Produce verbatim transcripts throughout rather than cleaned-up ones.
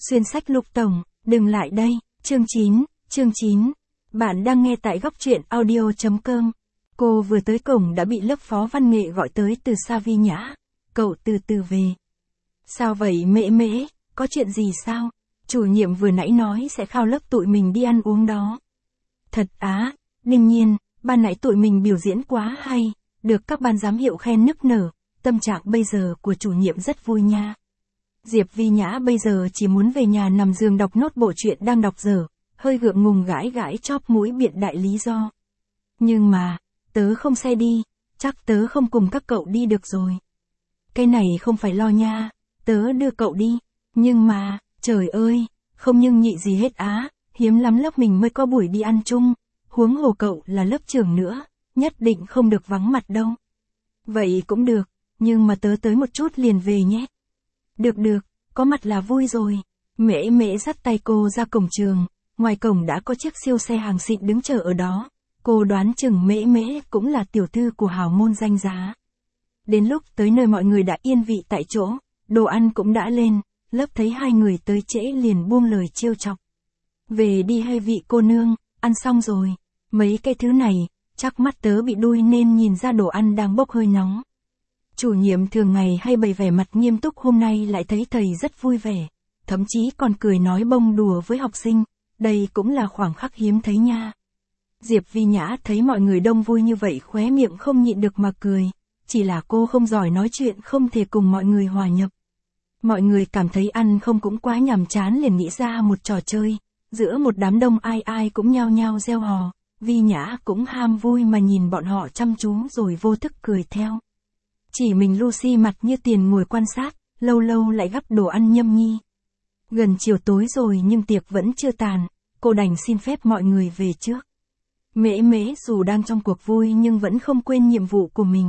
Xuyên sách Lục Tổng, đừng lại đây, chương chín, chương chín. Bạn đang nghe tại góc truyện audio chấm com. Cô vừa tới cổng đã bị lớp phó văn nghệ gọi tới từ xa Vi Nhã. Cậu từ từ về. Sao vậy Mễ Mễ, có chuyện gì sao? Chủ nhiệm vừa nãy nói sẽ khao lớp tụi mình đi ăn uống đó. Thật á, đương nhiên, ban nãy tụi mình biểu diễn quá hay, được các ban giám hiệu khen nức nở, tâm trạng bây giờ của chủ nhiệm rất vui nha. Diệp Vi Nhã bây giờ chỉ muốn về nhà nằm giường đọc nốt bộ truyện đang đọc dở, hơi gượng ngùng gãi gãi chóp mũi biện đại lý do. Nhưng mà, tớ không xe đi, chắc tớ không cùng các cậu đi được rồi. Cái này không phải lo nha, tớ đưa cậu đi, nhưng mà, trời ơi, không nhưng nhị gì hết á, hiếm lắm lớp mình mới có buổi đi ăn chung, huống hồ cậu là lớp trưởng nữa, nhất định không được vắng mặt đâu. Vậy cũng được, nhưng mà tớ tới một chút liền về nhé. Được được, có mặt là vui rồi. Mễ Mễ dắt tay cô ra cổng trường, ngoài cổng đã có chiếc siêu xe hàng xịn đứng chờ ở đó. Cô đoán chừng Mễ Mễ cũng là tiểu thư của hào môn danh giá. Đến lúc tới nơi mọi người đã yên vị tại chỗ, đồ ăn cũng đã lên, lớp thấy hai người tới trễ liền buông lời trêu chọc. Về đi hay vị cô nương, ăn xong rồi, mấy cái thứ này, chắc mắt tớ bị đuôi nên nhìn ra đồ ăn đang bốc hơi nóng. Chủ nhiệm thường ngày hay bày vẻ mặt nghiêm túc hôm nay lại thấy thầy rất vui vẻ, thậm chí còn cười nói bông đùa với học sinh, đây cũng là khoảng khắc hiếm thấy nha. Diệp Vi Nhã thấy mọi người đông vui như vậy khóe miệng không nhịn được mà cười, chỉ là cô không giỏi nói chuyện không thể cùng mọi người hòa nhập. Mọi người cảm thấy ăn không cũng quá nhàm chán liền nghĩ ra một trò chơi, giữa một đám đông ai ai cũng nhao nhao reo hò, Vi Nhã cũng ham vui mà nhìn bọn họ chăm chú rồi vô thức cười theo. Chỉ mình Lucy mặt như tiền ngồi quan sát, lâu lâu lại gắp đồ ăn nhâm nhi. Gần chiều tối rồi nhưng tiệc vẫn chưa tàn, cô đành xin phép mọi người về trước. Mễ Mễ dù đang trong cuộc vui nhưng vẫn không quên nhiệm vụ của mình.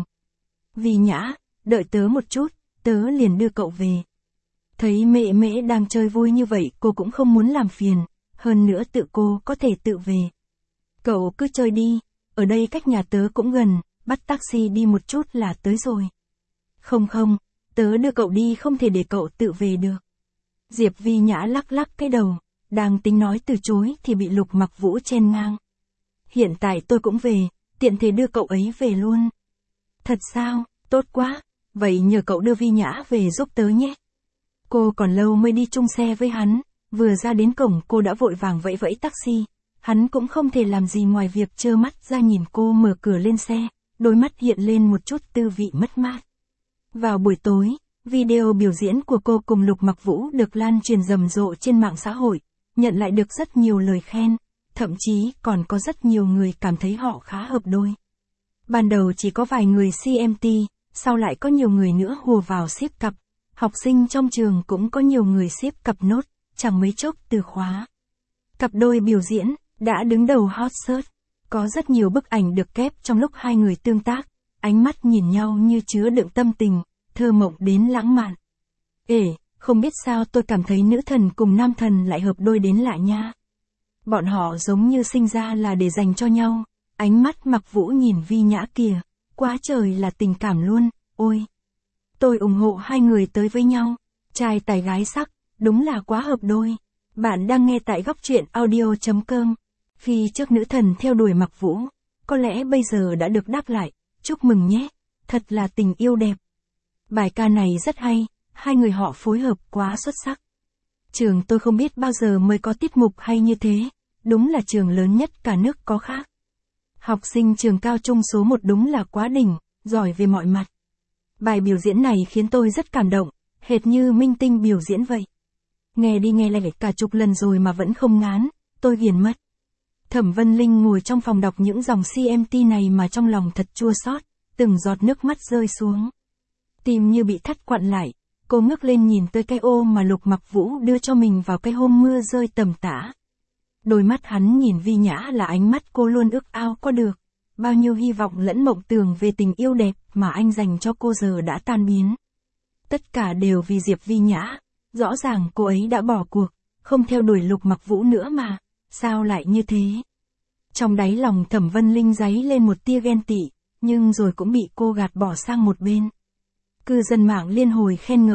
Vi Nhã, đợi tớ một chút, tớ liền đưa cậu về. Thấy Mễ Mễ đang chơi vui như vậy cô cũng không muốn làm phiền, hơn nữa tự cô có thể tự về. Cậu cứ chơi đi, ở đây cách nhà tớ cũng gần, bắt taxi đi một chút là tới rồi. Không không, tớ đưa cậu đi không thể để cậu tự về được. Diệp Vi Nhã lắc lắc cái đầu, đang tính nói từ chối thì bị Lục Mặc Vũ chen ngang. Hiện tại tôi cũng về, tiện thể đưa cậu ấy về luôn. Thật sao, tốt quá, vậy nhờ cậu đưa Vi Nhã về giúp tớ nhé. Cô còn lâu mới đi chung xe với hắn, vừa ra đến cổng cô đã vội vàng vẫy vẫy taxi. Hắn cũng không thể làm gì ngoài việc trơ mắt ra nhìn cô mở cửa lên xe, đôi mắt hiện lên một chút tư vị mất mát. Vào buổi tối, video biểu diễn của cô cùng Lục Mặc Vũ được lan truyền rầm rộ trên mạng xã hội, nhận lại được rất nhiều lời khen, thậm chí còn có rất nhiều người cảm thấy họ khá hợp đôi. Ban đầu chỉ có vài người xê em tê, sau lại có nhiều người nữa hùa vào xếp cặp, học sinh trong trường cũng có nhiều người xếp cặp nốt, chẳng mấy chốc từ khóa. Cặp đôi biểu diễn đã đứng đầu hot search, có rất nhiều bức ảnh được kép trong lúc hai người tương tác, ánh mắt nhìn nhau như chứa đựng tâm tình, thơ mộng đến lãng mạn. Ê, không biết sao tôi cảm thấy nữ thần cùng nam thần lại hợp đôi đến lạ nha. Bọn họ giống như sinh ra là để dành cho nhau, ánh mắt Mặc Vũ nhìn Vi Nhã kìa, quá trời là tình cảm luôn, ôi. Tôi ủng hộ hai người tới với nhau, trai tài gái sắc, đúng là quá hợp đôi. Bạn đang nghe tại góc truyện audio chấm com. Khi trước nữ thần theo đuổi Mặc Vũ, có lẽ bây giờ đã được đáp lại, chúc mừng nhé, thật là tình yêu đẹp. Bài ca này rất hay, hai người họ phối hợp quá xuất sắc. Trường tôi không biết bao giờ mới có tiết mục hay như thế, đúng là trường lớn nhất cả nước có khác. Học sinh trường cao trung số một đúng là quá đỉnh, giỏi về mọi mặt. Bài biểu diễn này khiến tôi rất cảm động, hệt như minh tinh biểu diễn vậy. Nghe đi nghe lại cả chục lần rồi mà vẫn không ngán, tôi ghiền mất. Thẩm Vân Linh ngồi trong phòng đọc những dòng xê em tê này mà trong lòng thật chua xót, từng giọt nước mắt rơi xuống. Tim như bị thắt quặn lại, cô ngước lên nhìn tới cái ô mà Lục Mặc Vũ đưa cho mình vào cái hôm mưa rơi tầm tã. Đôi mắt hắn nhìn Vi Nhã là ánh mắt cô luôn ước ao có được, bao nhiêu hy vọng lẫn mộng tưởng về tình yêu đẹp mà anh dành cho cô giờ đã tan biến. Tất cả đều vì Diệp Vi Nhã, rõ ràng cô ấy đã bỏ cuộc, không theo đuổi Lục Mặc Vũ nữa mà, sao lại như thế? Trong đáy lòng Thẩm Vân Linh giấy lên một tia ghen tị, nhưng rồi cũng bị cô gạt bỏ sang một bên. Cư dân mạng liên hồi khen ngợi,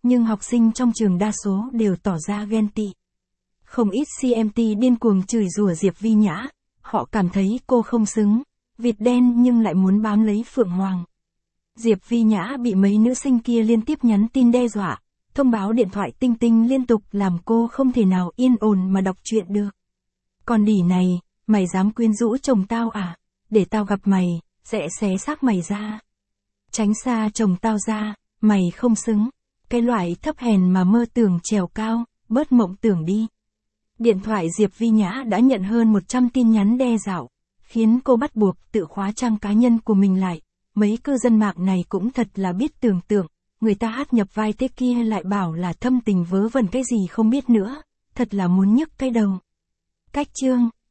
Nhưng học sinh trong trường đa số đều tỏ ra ghen tị. Không ít xê em tê điên cuồng chửi rủa Diệp Vi Nhã, họ cảm thấy cô không xứng, vịt đen nhưng lại muốn bám lấy Phượng Hoàng. Diệp Vi Nhã bị mấy nữ sinh kia liên tiếp nhắn tin đe dọa, thông báo điện thoại tinh tinh liên tục làm cô không thể nào yên ổn mà đọc truyện được. Con đỉ này, mày dám quyến rũ chồng tao à? Để tao gặp mày, sẽ xé xác mày ra. Tránh xa chồng tao ra, mày không xứng. Cái loại thấp hèn mà mơ tưởng trèo cao, bớt mộng tưởng đi. Điện thoại Diệp Vi Nhã đã nhận hơn một trăm tin nhắn đe dọa, khiến cô bắt buộc tự khóa trang cá nhân của mình lại. Mấy cư dân mạng này cũng thật là biết tưởng tượng, người ta hát nhập vai thế kia lại bảo là thâm tình vớ vẩn cái gì không biết nữa, thật là muốn nhức cái đầu. Cách chương